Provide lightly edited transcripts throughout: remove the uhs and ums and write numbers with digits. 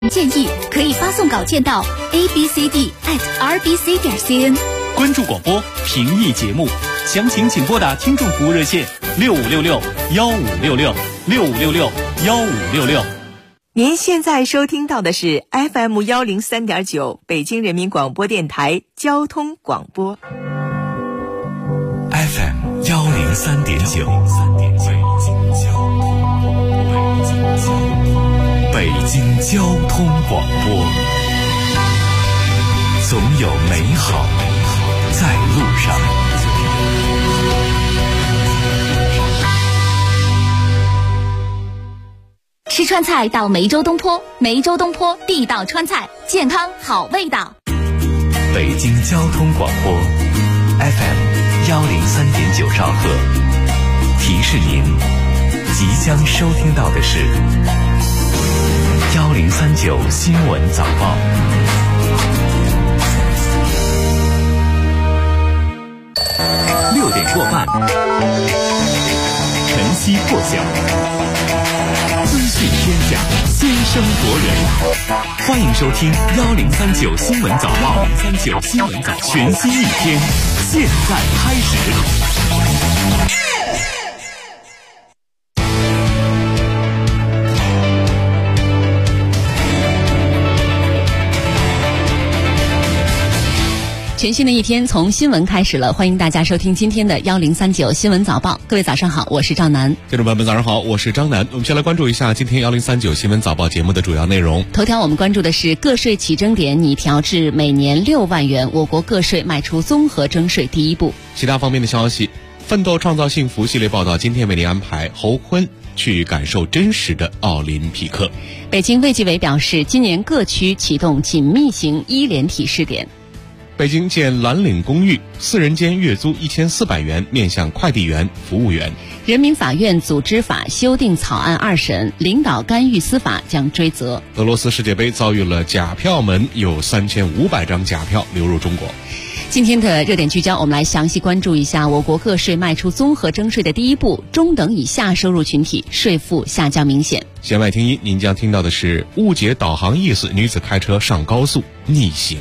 建议可以发送稿件到 abcd@rbc.cn。 关注广播，评议节目，详情请拨打听众服务热线6566-1566-6566-1566。 您现在收听到的是 FM103.9 北京人民广播电台交通广播。 FM103.9 北京交通广播，总有美好在路上。 吃川菜到梅州东坡，梅州东坡地道川菜，健康好味道。 北京交通广播 FM103.9 兆赫，提示您即将收听到的是1039新闻早报。6点过半，晨曦破晓，资讯天下，先声夺人。欢迎收听1039新闻早报，1039新闻早报，全新一天，现在开始。 全新的一天从新闻开始了，欢迎大家收听今天的1039新闻早报。各位早上好，我是赵楠。 听众朋友们早上好，我是张楠。我们先来关注一下今天1039新闻早报节目的主要内容。 头条我们关注的是个税起征点拟调至每年6万元，我国个税迈出综合征税第一步。 其他方面的消息，奋斗创造幸福系列报道今天为您安排侯坤去感受真实的奥林匹克。 北京卫计委表示，今年各区启动紧密型医联体试点。 北京建蓝领公寓，4人间月租1400元，面向快递员、服务员。 人民法院组织法修订草案2审，领导干预司法将追责。 俄罗斯世界杯遭遇了假票门，有3500张假票流入中国。 今天的热点聚焦，我们来详细关注一下我国个税迈出综合征税的第一步，中等以下收入群体税负下降明显。 弦外听音，您将听到的是误解导航意思，女子开车上高速逆行。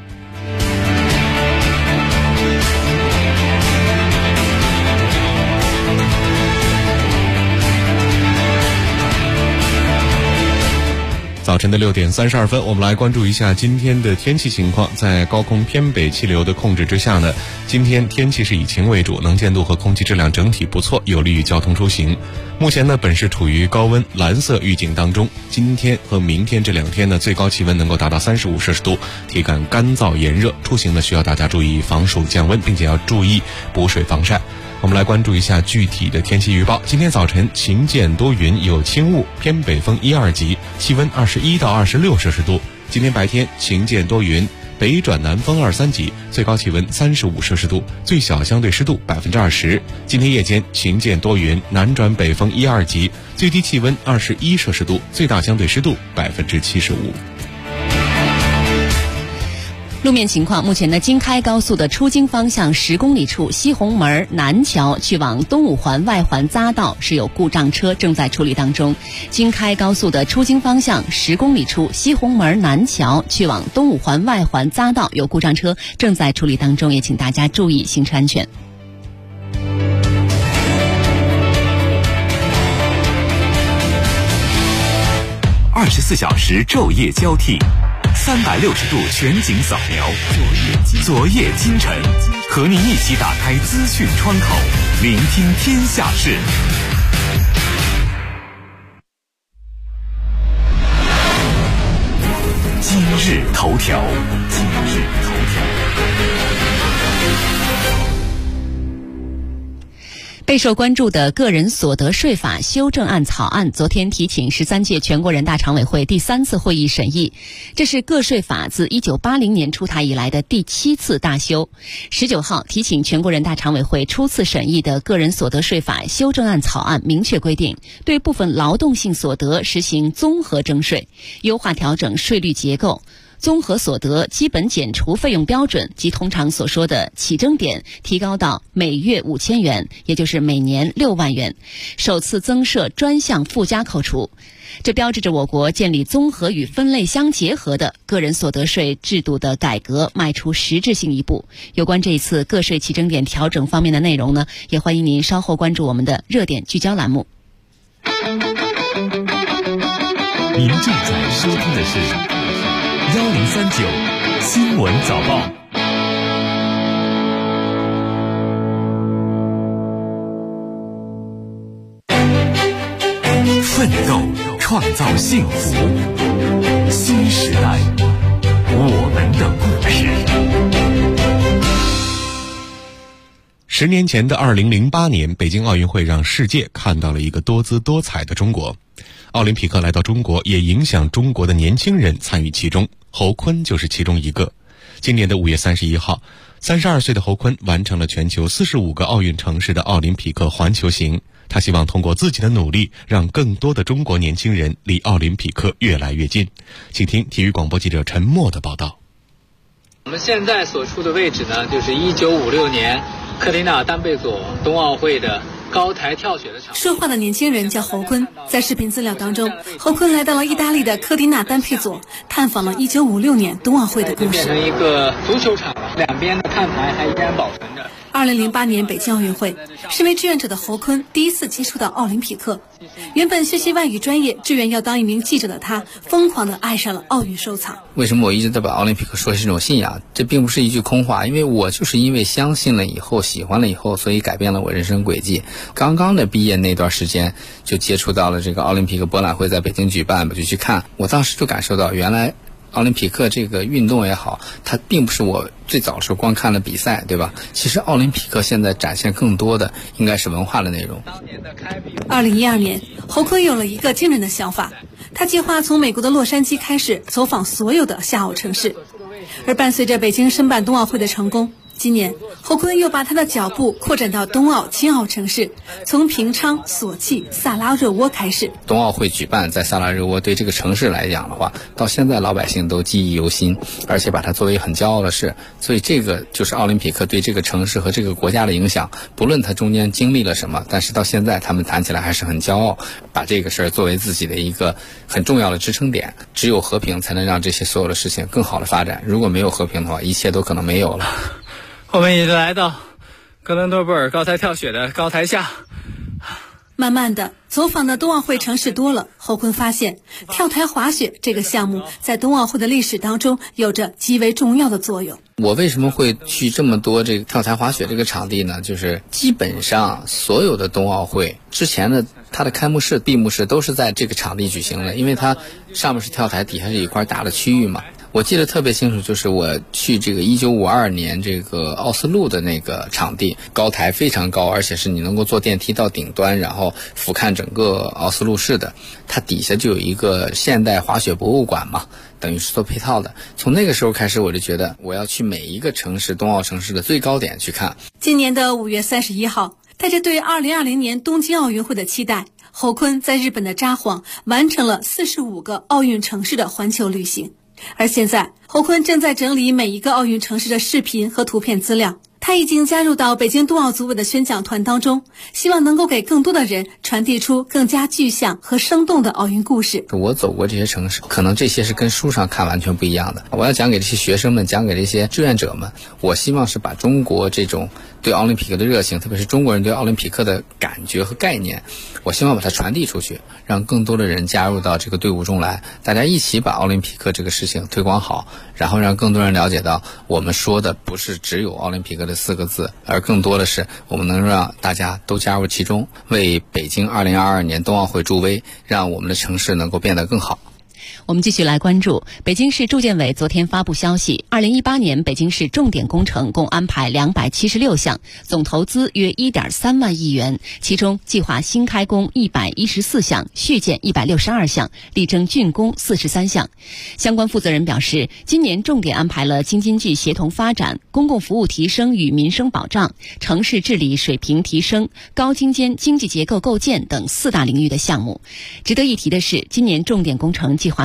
早晨的6点32分，我们来关注一下今天的天气情况。在高空偏北气流的控制之下呢，今天天气是以晴为主，能见度和空气质量整体不错，有利于交通出行。目前呢，本市处于高温蓝色预警当中。今天和明天这2天呢，最高气温能够达到35摄氏度，体感干燥炎热，出行呢需要大家注意防暑降温，并且要注意补水防晒。我们来关注一下具体的天气预报。今天早晨晴间多云，有轻雾，偏北风1、2级，气温21到26摄氏度。今天白天晴间多云，北转南风2、3级，最高气温35摄氏度，最小相对湿度20%。今天夜间晴间多云，南转北风1、2级，最低气温21摄氏度，最大相对湿度75%。 路面情况，目前呢，京开高速的出京方向10公里处西红门南桥去往东五环外环匝道是有故障车正在处理当中。京开高速的出京方向10公里处西红门南桥去往东五环外环匝道有故障车正在处理当中，也请大家注意行车安全。 24小时昼夜交替，360度全景扫描，昨夜今晨，和您一起打开资讯窗口，聆听天下事。今日头条。 备受关注的个人所得税法修正案草案昨天提请13届全国人大常委会第3次会议审议，这是个税法自1980年出台以来的第7次大修。19号提请全国人大常委会初次审议的个人所得税法修正案草案明确规定，对部分劳动性所得实行综合征税，优化调整税率结构， 综合所得基本减除费用标准及通常所说的起征点提高到每月5000元，也就是每年6万元，首次增设专项附加扣除。这标志着我国建立综合与分类相结合的个人所得税制度的改革迈出实质性一步。有关这一次个税起征点调整方面的内容呢，也欢迎您稍后关注我们的热点聚焦栏目。 您正在收听的是1039新闻早报。奋斗创造幸福，新时代我们的故事。 10年前的2008年，北京奥运会让世界看到了一个多姿多彩的中国。奥林匹克来到中国，也影响中国的年轻人参与其中，侯铨就是其中一个。今年的5月31号，32岁的侯铨完成了全球45个奥运城市的奥林匹克环球行。他希望通过自己的努力，让更多的中国年轻人离奥林匹克越来越近。请听体育广播记者陈默的报道。 我们现在所处的位置呢，就是1956年科蒂纳丹贝佐冬奥会的高台跳雪的场。 说话的年轻人叫侯铨，在视频资料当中，侯铨来到了意大利的科蒂纳丹佩佐，探访了1956年冬奥会的故事。 变成一个足球场了，两边的看台还依然保存着。 2008年北京奥运会，身为志愿者的侯铨第一次接触到奥林匹克。原本学习外语专业，志愿要当一名记者的他，疯狂地爱上了奥运收藏。 为什么我一直在把奥林匹克说是一种信仰？这并不是一句空话，因为我就是因为相信了以后，喜欢了以后，所以改变了我人生轨迹。刚刚的毕业那段时间，就接触到了这个奥林匹克博览会在北京举办，我就去看，我当时就感受到原来奥林匹克这个运动也好，它并不是我最早时候光看了比赛，对吧？其实奥林匹克现在展现更多的应该是文化的内容。 2012年，侯铨有了一个惊人的想法，他计划从美国的洛杉矶开始走访所有的夏奥城市，而伴随着北京申办冬奥会的成功，今年侯铨又把他的脚步扩展到冬奥亲奥城市，从平昌、索契、萨拉热窝开始。 冬奥会举办在萨拉热窝，对这个城市来讲的话，到现在老百姓都记忆犹新，而且把它作为很骄傲的事。所以这个就是奥林匹克对这个城市和这个国家的影响，不论它中间经历了什么，但是到现在他们谈起来还是很骄傲，把这个事儿作为自己的一个很重要的支撑点。只有和平才能让这些所有的事情更好的发展，如果没有和平的话，一切都可能没有了。 我们已经来到哥伦多布尔高台跳雪的高台下。 慢慢的，走访的冬奥会城市多了，侯铨发现跳台滑雪这个项目在冬奥会的历史当中有着极为重要的作用。 我为什么会去这么多这个跳台滑雪这个场地呢？就是基本上所有的冬奥会之前的它的开幕式、闭幕式都是在这个场地举行的，因为它上面是跳台，底下是一块大的区域嘛。我记得特别清楚，就是我去这个1952年这个奥斯陆的那个场地，高台非常高，而且是你能够坐电梯到顶端，然后俯瞰整个奥斯陆市的。它底下就有一个现代滑雪博物馆嘛，等于是做配套的。从那个时候开始，我就觉得我要去每一个城市，冬奥城市的最高点去看。 今年的5月31号，带着对2020年东京奥运会的期待，侯铨在日本的札幌完成了45个奥运城市的环球旅行。而现在，侯铨正在整理每一个奥运城市的视频和图片资料。他已经加入到北京冬奥组委的宣讲团当中，希望能够给更多的人传递出更加具象和生动的奥运故事。 我走过这些城市，可能这些是跟书上看完全不一样的。我要讲给这些学生们，讲给这些志愿者们，我希望是把中国这种对奥林匹克的热情，特别是中国人对奥林匹克的感觉和概念，我希望把它传递出去，让更多的人加入到这个队伍中来，大家一起把奥林匹克这个事情推广好，然后让更多人了解到，我们说的不是只有奥林匹克的4个字，而更多的是我们能让大家都加入其中，为北京2022年冬奥会助威，让我们的城市能够变得更好。 我们继续来关注北京市住建委昨天发布消息，2018年北京市重点工程共安排276项，总投资约1.3万亿元，其中计划新开工114项，续建162项，力争竣工43项。相关负责人表示，今年重点安排了京津冀协同发展、公共服务提升与民生保障、城市治理水平提升、高精尖经济结构构建等4大领域的项目。值得一提的是，今年重点工程计划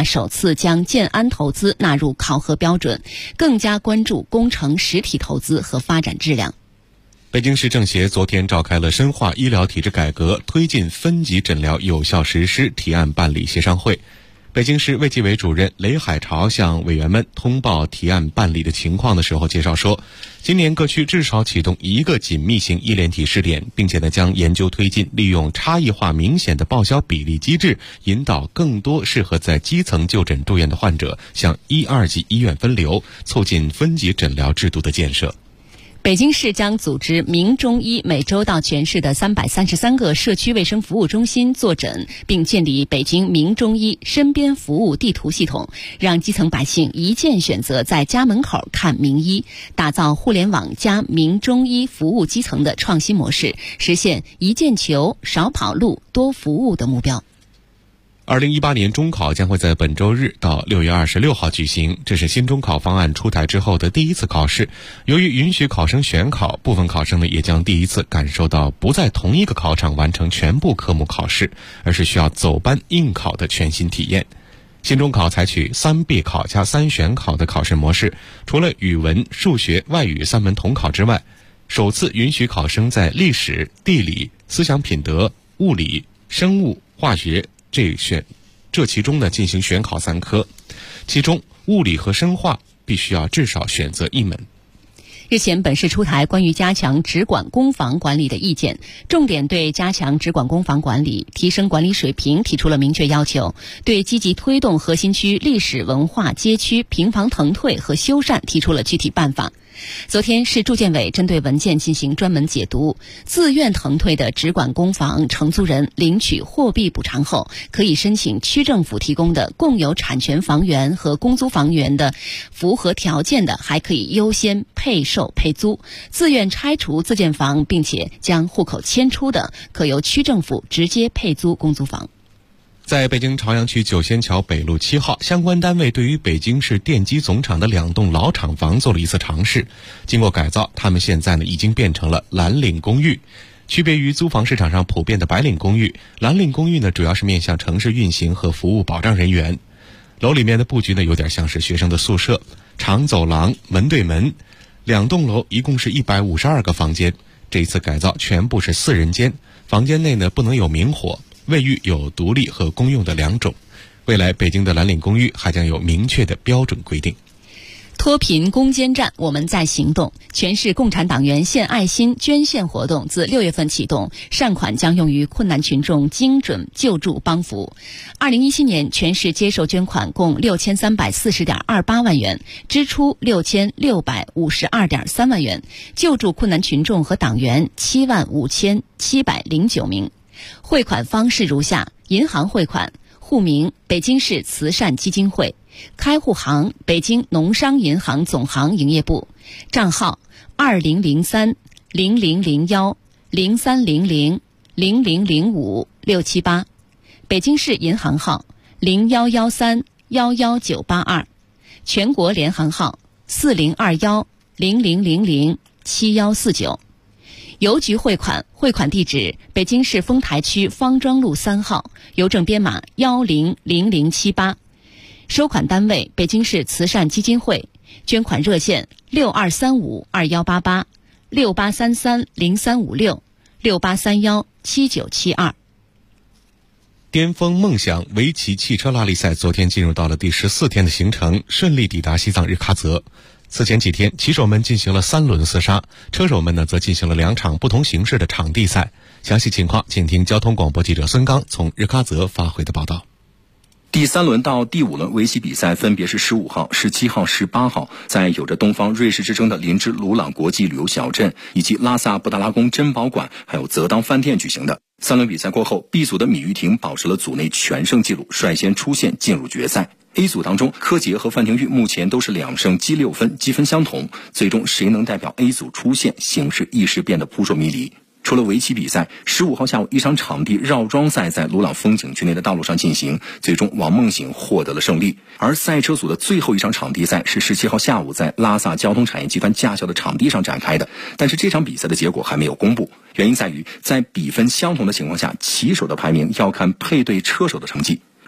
首次将建安投资纳入考核标准，更加关注工程实体投资和发展质量。 北京市政协昨天召开了深化医疗体制改革、推进分级诊疗有效实施提案办理协商会。北京市卫计委主任雷海潮向委员们通报提案办理的情况的时候介绍说，今年各区至少启动1个紧密型医联体试点，并且将研究推进利用差异化明显的报销比例机制，引导更多适合在基层就诊住院的患者向1、2级医院分流，促进分级诊疗制度的建设。 北京市将组织民中医每周到全市的333个社区卫生服务中心坐诊，并建立北京民中医身边服务地图系统，让基层百姓一键选择在家门口看名医，打造互联网加民中医服务基层的创新模式，实现一键求、少跑路、多服务的目标。 2018年中考将会在本周日到6月26号举行，这是新中考方案出台之后的第一次考试。由于允许考生选考，部分考生也将第一次感受到不在同一个考场完成全部科目考试，而是需要走班应考的全新体验。新中考采取3必考加3选考的考试模式，除了语文、数学、外语3门统考之外，首次允许考生在历史、地理、思想品德、物理、生物、化学这其中进行选考3科，其中物理和生化必须要至少选择1门。 日前，本市出台关于加强直管公房管理的意见，重点对加强直管公房管理、提升管理水平提出了明确要求，对积极推动核心区历史文化街区平房腾退和修缮提出了具体办法。昨天，市住建委针对文件进行专门解读，自愿腾退的直管公房承租人领取货币补偿后，可以申请区政府提供的共有产权房源和公租房源的符合条件的，还可以优先配售配租；自愿拆除自建房并且将户口迁出的，可由区政府直接配租公租房。 在北京朝阳区九仙桥北路7号，相关单位对于北京市电机总厂的2栋老厂房做了一次尝试。经过改造，它们现在已经变成了蓝领公寓。区别于租房市场上普遍的白领公寓，蓝领公寓主要是面向城市运行和服务保障人员。楼里面的布局有点像是学生的宿舍，长走廊，门对门，2栋楼一共是152个房间。这一次改造全部是4人间，房间内不能有明火，卫浴有独立和公用的2种。未来北京的蓝领公寓还将有明确的标准规定。 脱贫攻坚战，我们在行动。全市共产党员献爱心捐献活动自6月份启动，善款将用于困难群众精准救助帮扶。2017年，全市接受捐款共6340.28万元，支出6652.3万元，救助困难群众和党员75709名。汇款方式如下：银行汇款，户名北京市慈善基金会，开户行北京农商银行总行营业部，账号2003000103000005678678，北京市银行号0113119982，全国联行号402100007149。邮局汇款，汇款地址北京市丰台区方庄路3号，邮政编码100078。收款单位北京市慈善基金会，捐款热线62352188，68330356，68317972。 巅峰梦想围棋汽车拉力赛昨天进入到了第14天的行程，顺利抵达西藏日喀则。此前几天，骑手们进行了3轮厮杀，车手们则进行了2场不同形式的场地赛。详细情况，请听交通广播记者孙刚从日喀则发回的报道。 第3轮到第5轮围棋比赛分别是15号、17号、18号，在有着东方瑞士之称的林芝鲁朗国际旅游小镇以及拉萨布达拉宫珍宝馆还有泽当饭店举行的。3轮比赛过后， B 组的米玉婷保持了组内全胜纪录，率先出线进入决赛。A 组当中，柯洁和范廷钰目前都是2胜积6分，积分相同，最终谁能代表 A 组出线，形势一时变得扑朔迷离。除了围棋比赛，15号下午一场场地绕桩赛在鲁朗风景区内的道路上进行，最终王梦醒获得了胜利。而赛车组的最后一场场地赛是17号下午在拉萨交通产业集团驾校的场地上展开的，但是这场比赛的结果还没有公布，原因在于在比分相同的情况下，骑手的排名要看配对车手的成绩。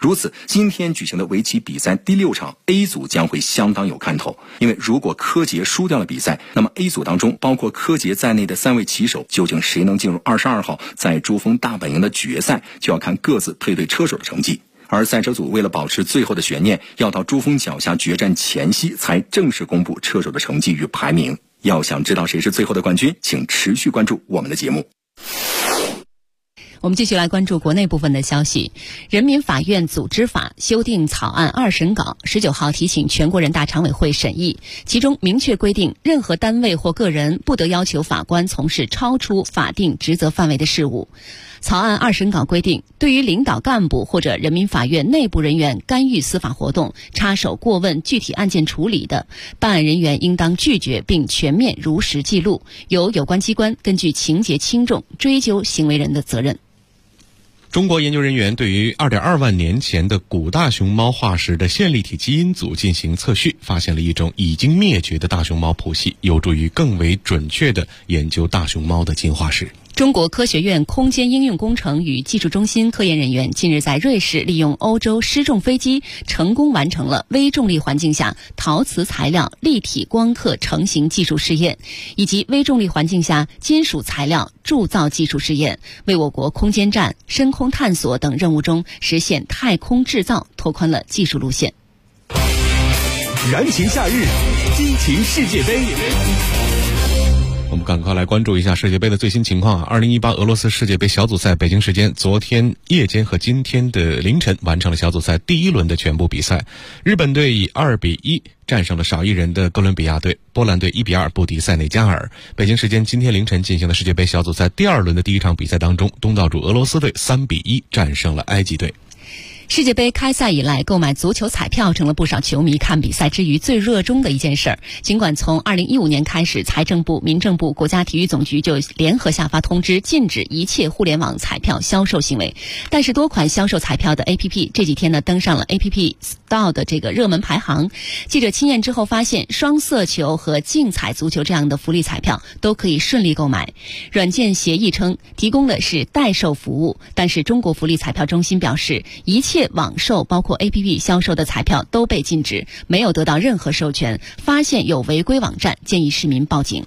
如此，今天举行的围棋比赛第6场 A 组将会相当有看头，因为如果柯洁输掉了比赛，那么 A 组当中包括柯洁在内的3位棋手，究竟谁能进入22号在珠峰大本营的决赛，就要看各自配对车手的成绩。而赛车组为了保持最后的悬念，要到珠峰脚下决战前夕才正式公布车手的成绩与排名。要想知道谁是最后的冠军，请持续关注我们的节目。 我们继续来关注国内部分的消息。人民法院组织法修订草案2审稿19号提请全国人大常委会审议，其中明确规定，任何单位或个人不得要求法官从事超出法定职责范围的事务。草案2审稿规定，对于领导干部或者人民法院内部人员干预司法活动、插手过问具体案件处理的，办案人员应当拒绝并全面如实记录，由有关机关根据情节轻重追究行为人的责任。 中国研究人员对于2.2万年前的古大熊猫化石的线粒体基因组进行测序，发现了一种已经灭绝的大熊猫谱系，有助于更为准确地研究大熊猫的进化史。 中国科学院空间应用工程与技术中心科研人员近日在瑞士利用欧洲失重飞机成功完成了微重力环境下陶瓷材料立体光刻成型技术试验，以及微重力环境下金属材料铸造技术试验，为我国空间站、深空探索等任务中实现太空制造拓宽了技术路线。 燃情夏日，激情世界杯。 我们赶快来关注一下世界杯的最新情况。2018俄罗斯世界杯小组赛北京时间昨天夜间和今天的凌晨完成了小组赛第1轮的全部比赛。日本队以2-1战胜了少一人的哥伦比亚队，波兰队1-2不敌塞内加尔。北京时间今天凌晨进行的世界杯小组赛第2轮的第1场比赛当中，东道主俄罗斯队3-1战胜了埃及队。 世界杯开赛以来，购买足球彩票成了不少球迷看比赛之余最热衷的一件事儿。尽管从2015年开始，财政部、民政部、国家体育总局就联合下发通知，禁止一切互联网彩票销售行为，但是多款销售彩票的 APP 这几天呢登上了 APP Store 的这个热门排行。记者亲验之后发现，双色球和竞彩足球这样的福利彩票都可以顺利购买。软件协议称提供的是代售服务，但是中国福利彩票中心表示，一切网售包括 APP 销售的彩票都被禁止，没有得到任何授权，发现有违规网站，建议市民报警。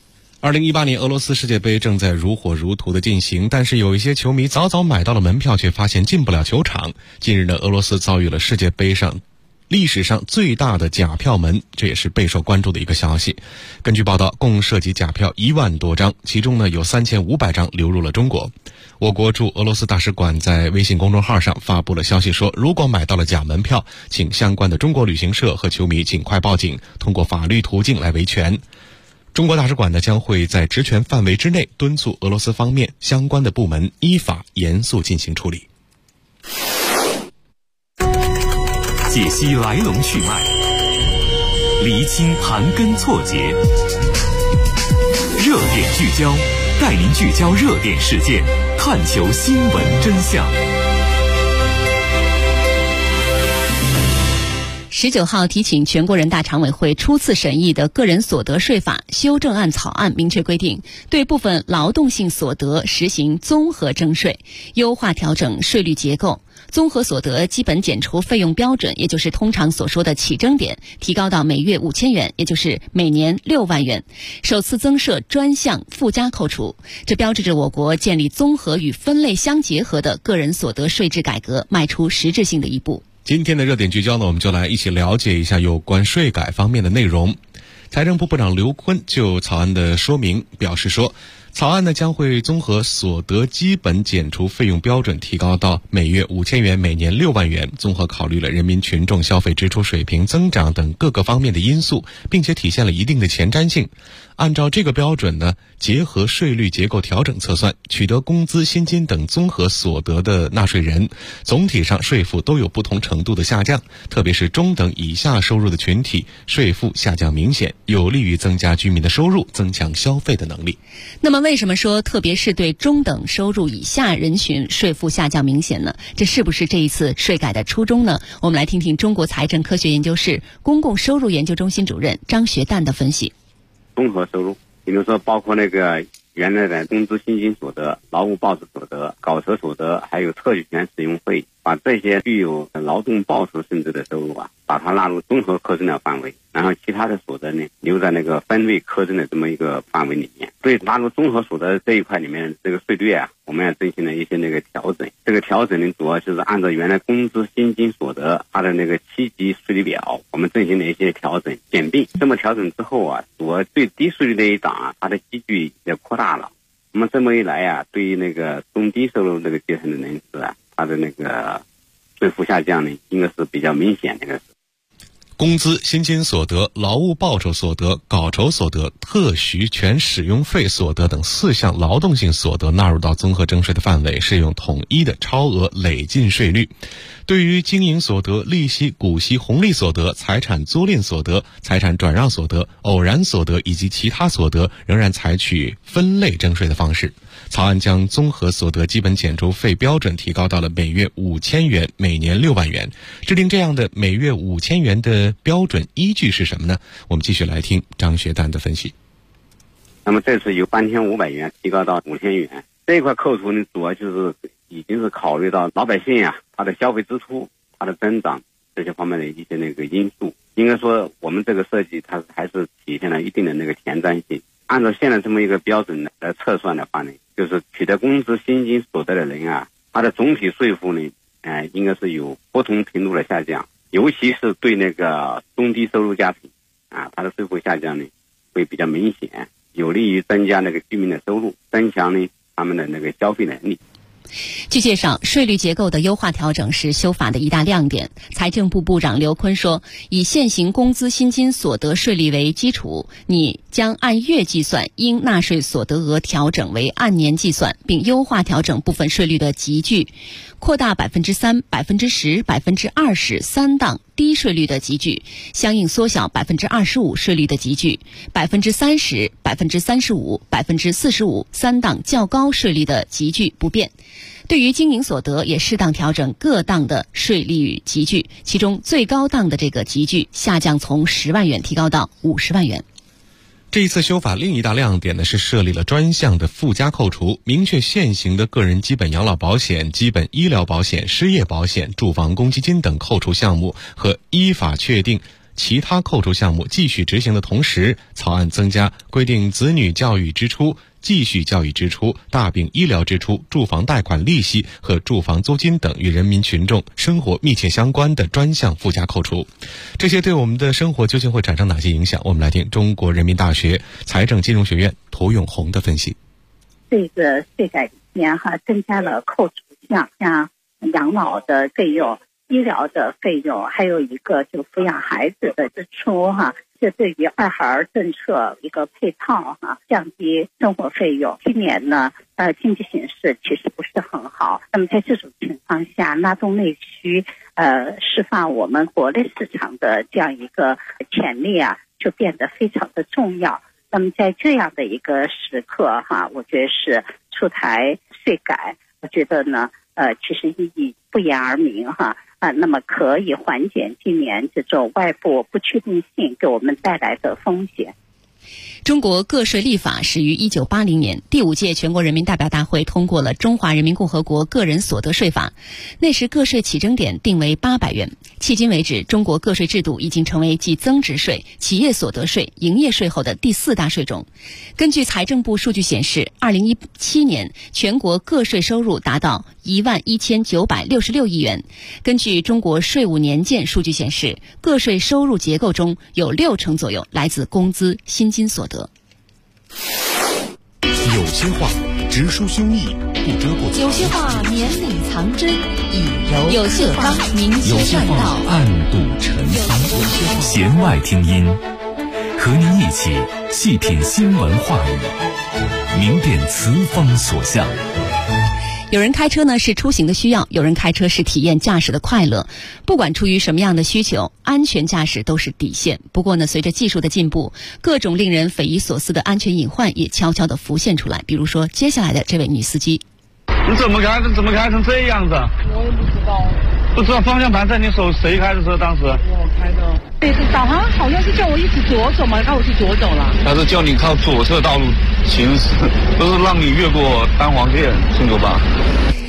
2018年俄罗斯世界杯正在如火如荼的进行，但是有一些球迷早早买到了门票，却发现进不了球场。近日呢，俄罗斯遭遇了世界杯上历史上最大的假票门，这也是备受关注的一个消息。根据报道，共涉及假票1万多张，其中呢有3500张流入了中国。我国驻俄罗斯大使馆在微信公众号上发布了消息说，如果买到了假门票，请相关的中国旅行社和球迷尽快报警，通过法律途径来维权。中国大使馆呢将会在职权范围之内敦促俄罗斯方面相关的部门依法严肃进行处理。 解析来龙去脉，厘清盘根错节，热点聚焦，带您聚焦热点事件，探求新闻真相。 19号提请全国人大常委会初次审议的个人所得税法修正案草案明确规定，对部分劳动性所得实行综合征税，优化调整税率结构。综合所得基本减除费用标准，也就是通常所说的起征点，提高到每月5000元，也就是每年6万元，首次增设专项附加扣除。这标志着我国建立综合与分类相结合的个人所得税制改革迈出实质性的一步。 今天的热点聚焦呢，我们就来一起了解一下有关税改方面的内容。财政部部长刘昆就草案的说明表示说，草案呢将会综合所得基本减除费用标准提高到每月5000元，每年6万元，综合考虑了人民群众消费支出水平增长等各个方面的因素，并且体现了一定的前瞻性。按照这个标准呢，结合税率结构调整测算，取得工资、薪金等综合所得的纳税人，总体上税负都有不同程度的下降，特别是中等以下收入的群体，税负下降明显，有利于增加居民的收入，增强消费的能力。 那么为什么说特别是对中等收入以下人群税负下降明显呢？这是不是这一次税改的初衷呢？我们来听听中国财政科学研究室公共收入研究中心主任张学旦的分析。 综合收入，比如说包括那个原来的工资薪金所得、劳务报酬所得、稿酬所得，还有特许权使用费、 把这些具有劳动报酬性质的收入啊，把它纳入综合课征的范围，然后其他的所得呢留在那个分类课征的这么一个范围里面。对纳入综合所得这一块里面，这个税率啊，我们要进行了一些那个调整。这个调整呢，主要就是按照原来工资薪金所得它的那个7级税率表，我们进行了一些调整简并。这么调整之后啊，主要最低税率的一档啊，它的积聚也扩大了。那么这么一来啊，对于那个中低收入这个阶层的人士啊，他的那个税负下降呢，应该是比较明显的。 工资、薪金所得、劳务报酬所得、稿酬所得、特许权使用费所得等4项劳动性所得纳入到综合征税的范围，适用统一的超额累进税率。对于经营所得、利息、股息、红利所得、财产租赁所得、财产转让所得、偶然所得以及其他所得，仍然采取分类征税的方式。草案将综合所得基本减除费标准提高到了每月5000元，每年6万元。制定这样的每月5000元的标准依据是什么呢？我们继续来听张学丹的分析。 那么这次由3500元提高到5000元，这一块扣除呢，主要就是已经是考虑到老百姓啊，他的消费支出、他的增长这些方面的一些那个因素。应该说，我们这个设计它还是体现了一定的那个前瞻性。按照现在这么一个标准来测算的话呢，就是取得工资薪金所得的人啊，他的总体税负呢，应该是有不同程度的下降，尤其是对那个中低收入家庭啊，他的税负下降呢会比较明显，有利于增加那个居民的收入，增强呢他们的那个消费能力。 据介绍，税率结构的优化调整是修法的一大亮点。财政部部长刘昆说，以现行工资薪金所得税率为基础，拟将按月计算应纳税所得额调整为按年计算，并优化调整部分税率的集聚，扩大3%、10%、20%三档低税率的集聚，相应缩小25%税率的集聚，30%、35%、45%三档较高税率的集聚不变。对于经营所得也适当调整各档的税率集聚，其中最高档的这个集聚下降从10万元提高到50万元。 这一次修法另一大亮点呢是设立了专项的附加扣除，明确现行的个人基本养老保险、基本医疗保险、失业保险、住房公积金等扣除项目和依法确定其他扣除项目继续执行的同时，草案增加规定子女教育支出、继续教育支出、大病医疗支出、住房贷款利息和住房租金等与人民群众生活密切相关的专项附加扣除。这些对我们的生活究竟会产生哪些影响？我们来听中国人民大学财政金融学院涂永红的分析。 这个税改里面增加了扣除项，像养老的费用、医疗的费用，还有一个就抚养孩子的支出这对于二孩政策一个配套降低生活费用。今年呢经济形势其实不是很好，那么在这种情况下，拉动内需释放我们国内市场的这样一个潜力就变得非常的重要。那么在这样的一个时刻我觉得是出台税改，我觉得呢其实意义不言而明那么可以缓解今年这种外部不确定性给我们带来的风险。 中国个税立法始于1980年，第5届全国人民代表大会通过了《中华人民共和国个人所得税法》，那时个税起征点定为800元。迄今为止，中国个税制度已经成为继增值税、企业所得税、营业税后的第4大税种。根据财政部数据显示，2017年全国个税收入达到11966亿元。根据中国税务年鉴数据显示，个税收入结构中有60%左右来自工资、薪金所得。 有些话直抒胸臆，不遮不藏； 有些话绵里藏针，以柔有些话明有些话暗度陈仓。弦外听音，和您一起细品新闻话语，明辨词风所向。 有人开车呢是出行的需要，有人开车是体验驾驶的快乐。不管出于什么样的需求，安全驾驶都是底线。不过呢，随着技术的进步，各种令人匪夷所思的安全隐患也悄悄地浮现出来。比如说接下来的这位女司机， 你怎么开成这样子？ 我也不知道。 不知道方向盘在你手，谁开的车？当时我开的。对，导航好像是叫我一直左走嘛，然后我就左走了。 他是叫你靠左侧道路行驶，都是让你越过单黄线，清楚吧？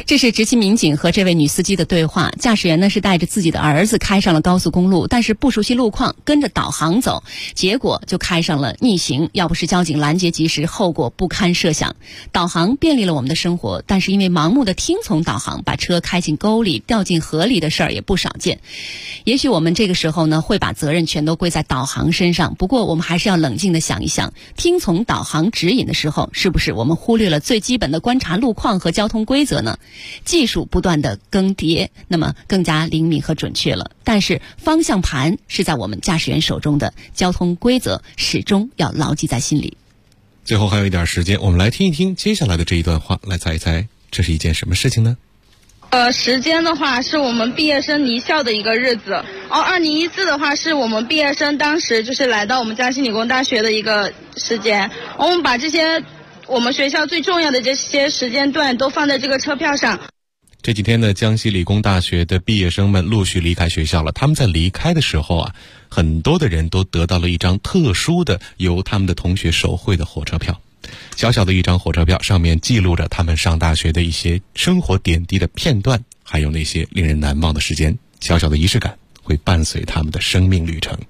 这是执勤民警和这位女司机的对话。驾驶员呢是带着自己的儿子开上了高速公路，但是不熟悉路况，跟着导航走，结果就开上了逆行。要不是交警拦截及时，后果不堪设想。导航便利了我们的生活，但是因为盲目的听从导航，把车开进沟里、掉进河里的事儿也不少见。也许我们这个时候呢会把责任全都归在导航身上，不过我们还是要冷静地想一想，听从导航指引的时候，是不是我们忽略了最基本的观察路况和交通规则呢？技术不断的更迭，那么更加灵敏和准确了，但是方向盘是在我们驾驶员手中的，交通规则始终要牢记在心里。 最后还有一点时间，我们来听一听接下来的这一段话，来猜一猜这是一件什么事情呢？ 时间的话是我们毕业生离校的一个日子，2014的话是我们毕业生当时就是来到我们江西理工大学的一个时间，我们把这些我们学校最重要的这些时间段都放在这个车票上。 这几天呢，江西理工大学的毕业生们陆续离开学校了。他们在离开的时候啊，很多的人都得到了一张特殊的由他们的同学手绘的火车票。小小的一张火车票，上面记录着他们上大学的一些生活点滴的片段，还有那些令人难忘的时间。小小的仪式感会伴随他们的生命旅程。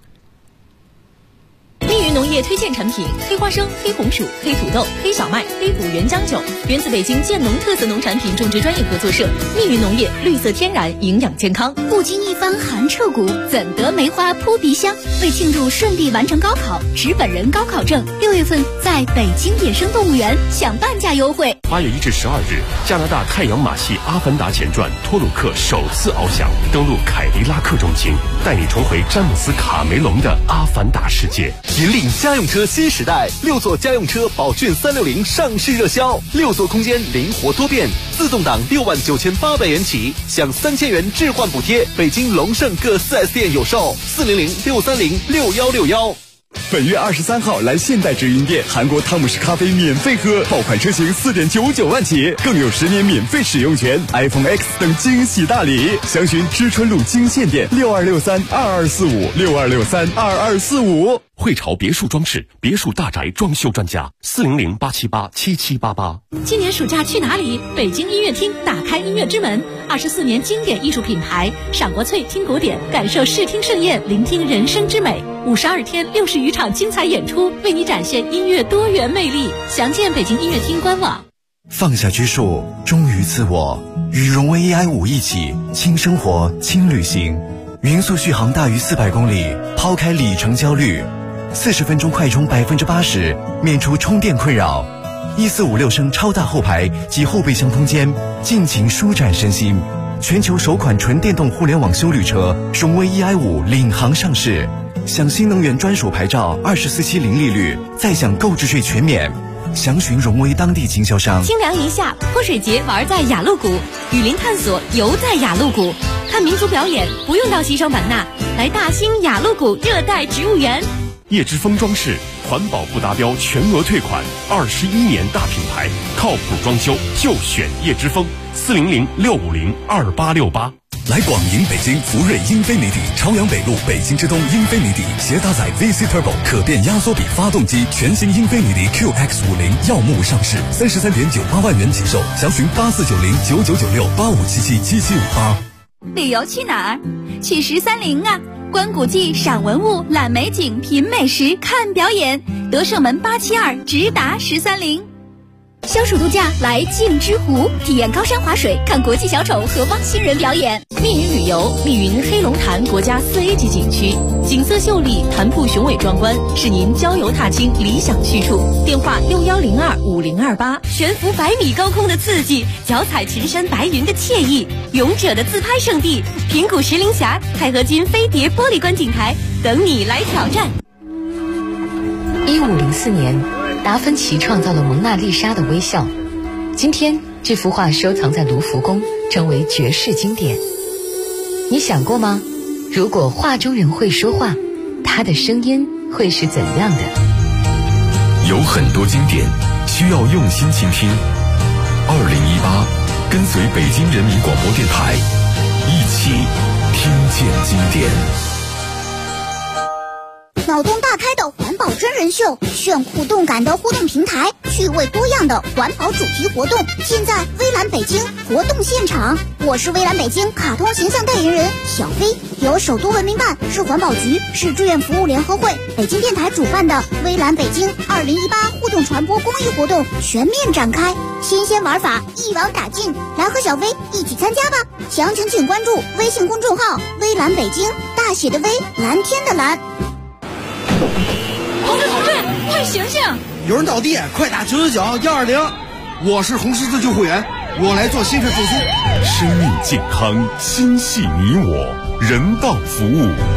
密云农业推荐产品：黑花生、黑红薯、黑土豆、黑小麦、黑谷原浆酒，源自北京建农特色农产品种植专业合作社。密云农业，绿色天然，营养健康。不经一番寒彻骨，怎得梅花扑鼻香？为庆祝顺利完成高考，持本人高考证，6月份在北京野生动物园享半价优惠。 8月1至12日，加拿大太阳马戏《阿凡达前传》托鲁克首次翱翔，登陆凯迪拉克中心，带你重回詹姆斯·卡梅隆的阿凡达世界。 引领家用车新时代，6座家用车宝骏360上市热销，6座空间灵活多变，自动挡69800元起，享3000元置换补贴。北京龙盛各 4S 店有售，400-630-6161。 本月23号来现代直营店，韩国汤姆士咖啡免费喝，爆款车型4.99万起，更有10年免费使用权， iPhone X 等惊喜大礼。详询知春路金线店6263-2245，6263-2245。 汇潮别墅装饰，别墅大宅装修专家，400-878-7788。 今年暑假去哪里？北京音乐厅打开音乐之门，24年经典艺术品牌，赏国粹，听古典，感受视听盛宴，聆听人生之美。52天60余场精彩演出，为你展现音乐多元魅力。详见北京音乐厅官网。 放下拘束，忠于自我，与荣威 AI5一起轻生活轻旅行，匀速续航大于400公里，抛开里程焦虑，40分钟快充80%，免除充电困扰。1456升超大后排及后备箱空间，尽情舒展身心。全球首款纯电动互联网休旅车荣威 EI5领航上市，享新能源专属牌照，24期零利率，再享购置税全免。详询荣威当地经销商。 清凉一下，泼水节玩在雅鹿谷，雨林探索游在雅鹿谷，看民族表演不用到西双版纳，来大兴雅鹿谷热带植物园。 叶之峰装饰，环保不达标全额退款，21年大品牌，靠谱装修就选叶之峰，400-650-2868。 来广营北京福瑞英菲尼迪朝阳北路北京之东英菲尼迪携搭载 VC Turbo 可变压缩比发动机，全新英菲尼迪 QX50耀目上市，33.98万元起售，详询8490999685777758。 旅游去哪儿？去13陵啊！观古迹、赏文物、览美景、品美食、看表演，德胜门872直达13陵。消暑度假来镜之湖，体验高山滑水，看国际小丑和汪星人表演。密云旅游，密云黑龙潭国家4A 级景区，景色秀丽，潭瀑雄伟壮观，是您郊游踏青理想去处。电话61025028。悬浮100米高空的刺激，脚踩群山白云的惬意，勇者的自拍圣地，平谷石林峡、钛合金飞碟玻璃观景台等你来挑战。 1504年，达芬奇创造了蒙娜丽莎的微笑。今天，这幅画收藏在卢浮宫，成为绝世经典。你想过吗？如果画中人会说话，他的声音会是怎样的？ 有很多经典需要用心倾听。2018，跟随北京人民广播电台，一起听见经典。 脑洞大开的环保真人秀，炫酷动感的互动平台，趣趣味多样的环保主题活动，现在微蓝北京活动现场。我是微蓝北京卡通形象代言人小飞，由首都文明办、市环保局、市志愿服务联合会、北京电台主办的微蓝北京2018互动传播公益活动全面展开，新鲜玩法一网打尽，来和小飞一起参加吧！详情请关注微信公众号“微蓝北京”，大写的微，蓝天的蓝。 同志，快醒醒！ 有人倒地，快打999-120。我是红十字救护员，我来做心肺复苏。 生命健康，心系你我，人道服务。